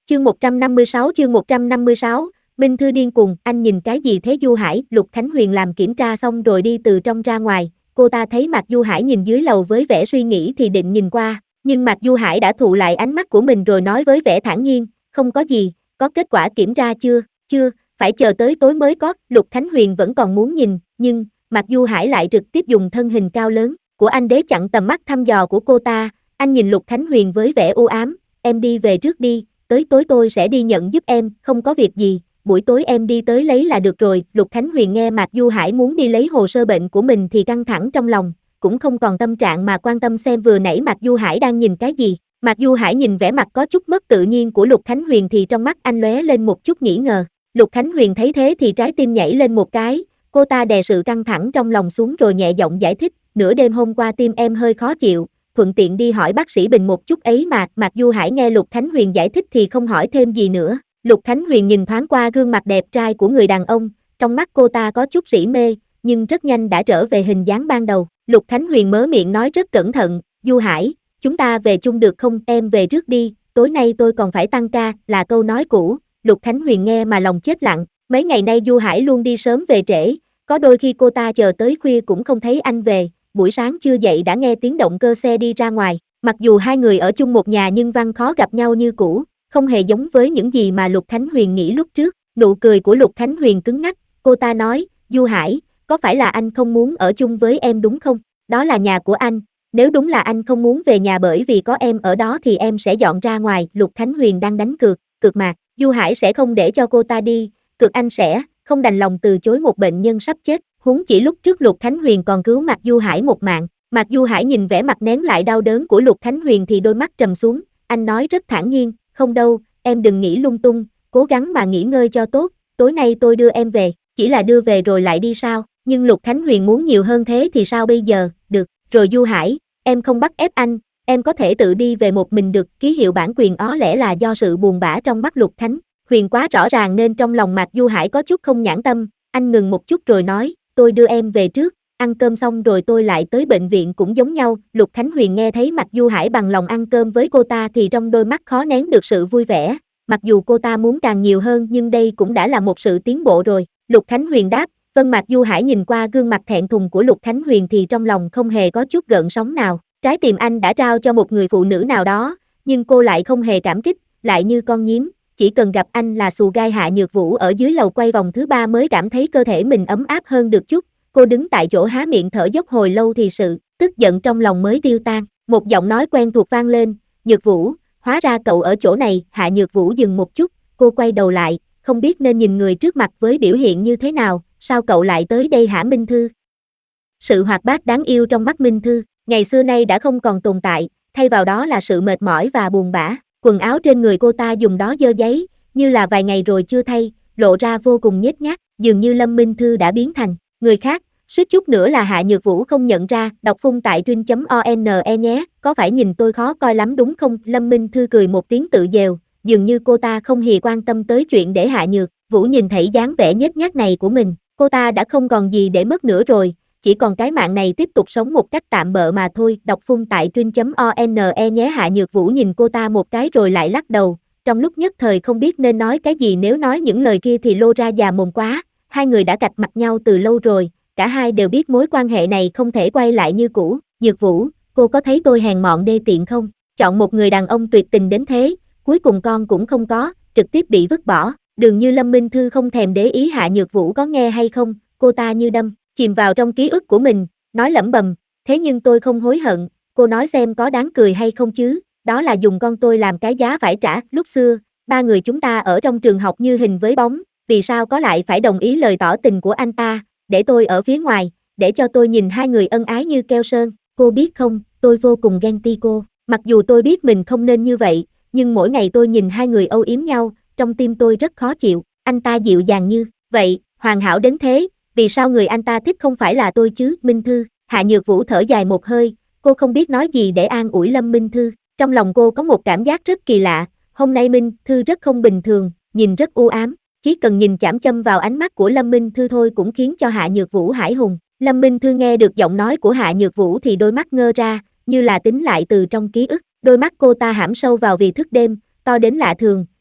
Chương 156, Minh Thư điên cuồng, anh nhìn cái gì thế Du Hải? Lục Khánh Huyền làm kiểm tra xong rồi đi từ trong ra ngoài, cô ta thấy Mạc Du Hải nhìn dưới lầu với vẻ suy nghĩ thì định nhìn qua, nhưng Mạc Du Hải đã thụ lại ánh mắt của mình rồi nói với vẻ thản nhiên, không có gì, có kết quả kiểm tra chưa? Chưa, phải chờ tới tối mới có. Lục Khánh Huyền vẫn còn muốn nhìn, nhưng Mạc Du Hải lại trực tiếp dùng thân hình cao lớn của anh đế chặn tầm mắt thăm dò của cô ta. Anh nhìn Lục Khánh Huyền với vẻ u ám, em đi về trước đi, tới tối tôi sẽ đi nhận giúp em, không có việc gì, buổi tối em đi tới lấy là được rồi. Lục Khánh Huyền nghe Mạc Du Hải muốn đi lấy hồ sơ bệnh của mình thì căng thẳng trong lòng, cũng không còn tâm trạng mà quan tâm xem vừa nãy Mạc Du Hải đang nhìn cái gì. Mạc Du Hải nhìn vẻ mặt có chút mất tự nhiên của Lục Khánh Huyền thì trong mắt anh lóe lên một chút nghi ngờ. Lục Khánh Huyền thấy thế thì trái tim nhảy lên một cái, cô ta đè sự căng thẳng trong lòng xuống rồi nhẹ giọng giải thích, nửa đêm hôm qua tim em hơi khó chịu, thuận tiện đi hỏi bác sĩ Bình một chút ấy mà. Mạc Du Hải nghe Lục Khánh Huyền giải thích thì không hỏi thêm gì nữa. Lục Khánh Huyền nhìn thoáng qua gương mặt đẹp trai của người đàn ông, trong mắt cô ta có chút rỉ mê, nhưng rất nhanh đã trở về hình dáng ban đầu. Lục Khánh Huyền mớ miệng nói rất cẩn thận, Du Hải, chúng ta về chung được không? Em về trước đi, tối nay tôi còn phải tăng ca, là câu nói cũ. Lục Khánh Huyền nghe mà lòng chết lặng, mấy ngày nay Du Hải luôn đi sớm về trễ, có đôi khi cô ta chờ tới khuya cũng không thấy anh về, buổi sáng chưa dậy đã nghe tiếng động cơ xe đi ra ngoài. Mặc dù hai người ở chung một nhà nhưng văn khó gặp nhau như cũ, không hề giống với những gì mà Lục Khánh Huyền nghĩ lúc trước. Nụ cười của Lục Khánh Huyền cứng ngắc, cô ta nói, Du Hải, có phải là anh không muốn ở chung với em đúng không? Đó là nhà của anh, nếu đúng là anh không muốn về nhà bởi vì có em ở đó thì em sẽ dọn ra ngoài. Lục Khánh Huyền đang đánh cược, cược mà, Du Hải sẽ không để cho cô ta đi, cược anh sẽ không đành lòng từ chối một bệnh nhân sắp chết, huống chỉ lúc trước Lục Khánh Huyền còn cứu Mạc Du Hải một mạng. Mạc Du Hải nhìn vẻ mặt nén lại đau đớn của Lục Khánh Huyền thì đôi mắt trầm xuống, anh nói rất thản nhiên, không đâu, em đừng nghĩ lung tung, cố gắng mà nghỉ ngơi cho tốt, tối nay tôi đưa em về, chỉ là đưa về rồi lại đi sao? Nhưng Lục Khánh Huyền muốn nhiều hơn thế thì sao bây giờ? Được, rồi Du Hải, em không bắt ép anh, em có thể tự đi về một mình được. Ký hiệu bản quyền ó lẽ là do sự buồn bã trong mắt Lục Khánh Huyền quá rõ ràng nên trong lòng Mạc Du Hải có chút không nhãn tâm, anh ngừng một chút rồi nói, tôi đưa em về trước, ăn cơm xong rồi tôi lại tới bệnh viện cũng giống nhau. Lục Khánh Huyền nghe thấy Mạc Du Hải bằng lòng ăn cơm với cô ta thì trong đôi mắt khó nén được sự vui vẻ, mặc dù cô ta muốn càng nhiều hơn nhưng đây cũng đã là một sự tiến bộ rồi. Lục Khánh Huyền đáp, vâng. Mạc Du Hải nhìn qua gương mặt thẹn thùng của Lục Khánh Huyền thì trong lòng không hề có chút gợn sóng nào, trái tim anh đã trao cho một người phụ nữ nào đó, nhưng cô lại không hề cảm kích, lại như con nhím, chỉ cần gặp anh là xù gai Hạ Nhược Vũ ở dưới lầu quay vòng thứ 3 mới cảm thấy cơ thể mình ấm áp hơn được chút. Cô đứng tại chỗ há miệng thở dốc hồi lâu thì sự tức giận trong lòng mới tiêu tan. Một giọng nói quen thuộc vang lên, Nhược Vũ, hóa ra cậu ở chỗ này. Hạ Nhược Vũ dừng một chút, cô quay đầu lại, không biết nên nhìn người trước mặt với biểu hiện như thế nào. Sao cậu lại tới đây hả Minh Thư? Sự hoạt bát đáng yêu trong mắt Minh Thư, ngày xưa nay đã không còn tồn tại, thay vào đó là sự mệt mỏi và buồn bã. Quần áo trên người cô ta dùng đó dơ giấy, như là vài ngày rồi chưa thay, lộ ra vô cùng nhếch nhác, dường như Lâm Minh Thư đã biến thành người khác, suýt chút nữa là Hạ Nhược Vũ không nhận ra. Đọc phun tại truyện.one nhé, có phải nhìn tôi khó coi lắm đúng không? Lâm Minh Thư cười một tiếng tự dèo, dường như cô ta không hề quan tâm tới chuyện để Hạ Nhược Vũ nhìn thấy dáng vẻ nhếch nhác này của mình, cô ta đã không còn gì để mất nữa rồi, chỉ còn cái mạng này tiếp tục sống một cách tạm bợ mà thôi. Đọc phun tại truyện.one nhé. Hạ Nhược Vũ nhìn cô ta một cái rồi lại lắc đầu, trong lúc nhất thời không biết nên nói cái gì, nếu nói những lời kia thì lô ra già mồm quá. Hai người đã cạch mặt nhau từ lâu rồi, cả hai đều biết mối quan hệ này không thể quay lại như cũ. Nhược Vũ, cô có thấy tôi hèn mọn đê tiện không? Chọn một người đàn ông tuyệt tình đến thế, cuối cùng con cũng không có, trực tiếp bị vứt bỏ. Dường như Lâm Minh Thư không thèm để ý Hạ Nhược Vũ có nghe hay không, cô ta như chìm vào trong ký ức của mình, nói lẩm bẩm, thế nhưng tôi không hối hận, cô nói xem có đáng cười hay không chứ, đó là dùng con tôi làm cái giá phải trả. Lúc xưa, ba người chúng ta ở trong trường học như hình với bóng, vì sao có lại phải đồng ý lời tỏ tình của anh ta, để tôi ở phía ngoài, để cho tôi nhìn hai người ân ái như keo sơn. Cô biết không, tôi vô cùng ghen ti cô, mặc dù tôi biết mình không nên như vậy, nhưng mỗi ngày tôi nhìn hai người âu yếm nhau, trong tim tôi rất khó chịu. Anh ta dịu dàng như vậy, hoàn hảo đến thế, vì sao người anh ta thích không phải là tôi chứ? Minh Thư, Hạ Nhược Vũ thở dài một hơi, cô không biết nói gì để an ủi Lâm Minh Thư, trong lòng cô có một cảm giác rất kỳ lạ, hôm nay Minh Thư rất không bình thường, nhìn rất u ám, chỉ cần nhìn chảm châm vào ánh mắt của Lâm Minh Thư thôi cũng khiến cho Hạ Nhược Vũ hãi hùng. Lâm Minh Thư nghe được giọng nói của Hạ Nhược Vũ thì đôi mắt ngơ ra, như là tính lại từ trong ký ức, đôi mắt cô ta hãm sâu vào vì thức đêm, to đến lạ thường,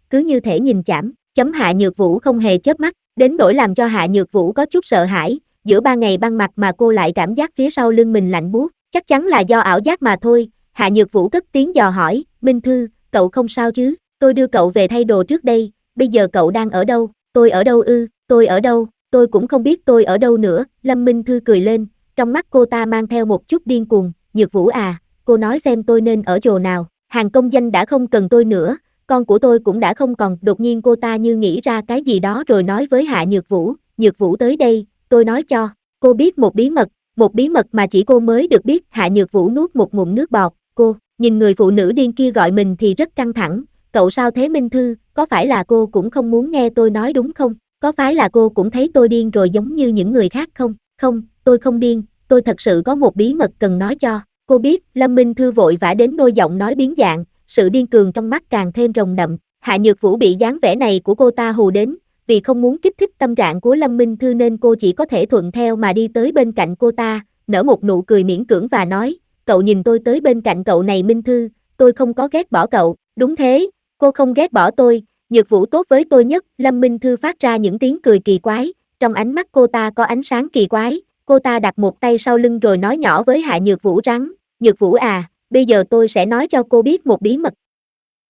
cứ như thể nhìn chảm. Hạ Nhược Vũ không hề chớp mắt, đến nỗi làm cho Hạ Nhược Vũ có chút sợ hãi, giữa ban ngày ban mặt mà cô lại cảm giác phía sau lưng mình lạnh buốt, chắc chắn là do ảo giác mà thôi. Hạ Nhược Vũ cất tiếng dò hỏi, Minh Thư, cậu không sao chứ? Tôi đưa cậu về thay đồ trước đây, bây giờ cậu đang ở đâu? Tôi ở đâu ư? Tôi ở đâu? Tôi cũng không biết tôi ở đâu nữa. Lâm Minh Thư cười lên, trong mắt cô ta mang theo một chút điên cuồng. Nhược Vũ à, cô nói xem tôi nên ở chỗ nào? Hàng công danh đã không cần tôi nữa, con của tôi cũng đã không còn. Đột nhiên cô ta như nghĩ ra cái gì đó rồi nói với Hạ Nhược Vũ tới đây, tôi nói cho cô biết một bí mật mà chỉ cô mới được biết. Hạ Nhược Vũ nuốt một ngụm nước bọt, cô, nhìn người phụ nữ điên kia gọi mình thì rất căng thẳng, cậu sao thế Minh Thư, có phải là cô cũng không muốn nghe tôi nói đúng không? Có phải là cô cũng thấy tôi điên rồi giống như những người khác không? Không, tôi không điên, tôi thật sự có một bí mật cần nói cho cô biết. Lâm Minh Thư vội vã đến nôi giọng nói biến dạng, sự điên cường trong mắt càng thêm rồng đậm. Hạ Nhược Vũ bị dáng vẻ này của cô ta hù đến, vì không muốn kích thích tâm trạng của Lâm Minh Thư nên cô chỉ có thể thuận theo mà đi tới bên cạnh cô ta, nở một nụ cười miễn cưỡng và nói, cậu nhìn tôi tới bên cạnh cậu này Minh Thư, tôi không có ghét bỏ cậu. Đúng thế, cô không ghét bỏ tôi, Nhược Vũ tốt với tôi nhất. Lâm Minh Thư phát ra những tiếng cười kỳ quái, trong ánh mắt cô ta có ánh sáng kỳ quái, cô ta đặt một tay sau lưng rồi nói nhỏ với Hạ Nhược Vũ rằng, Nhược Vũ à, bây giờ tôi sẽ nói cho cô biết một bí mật,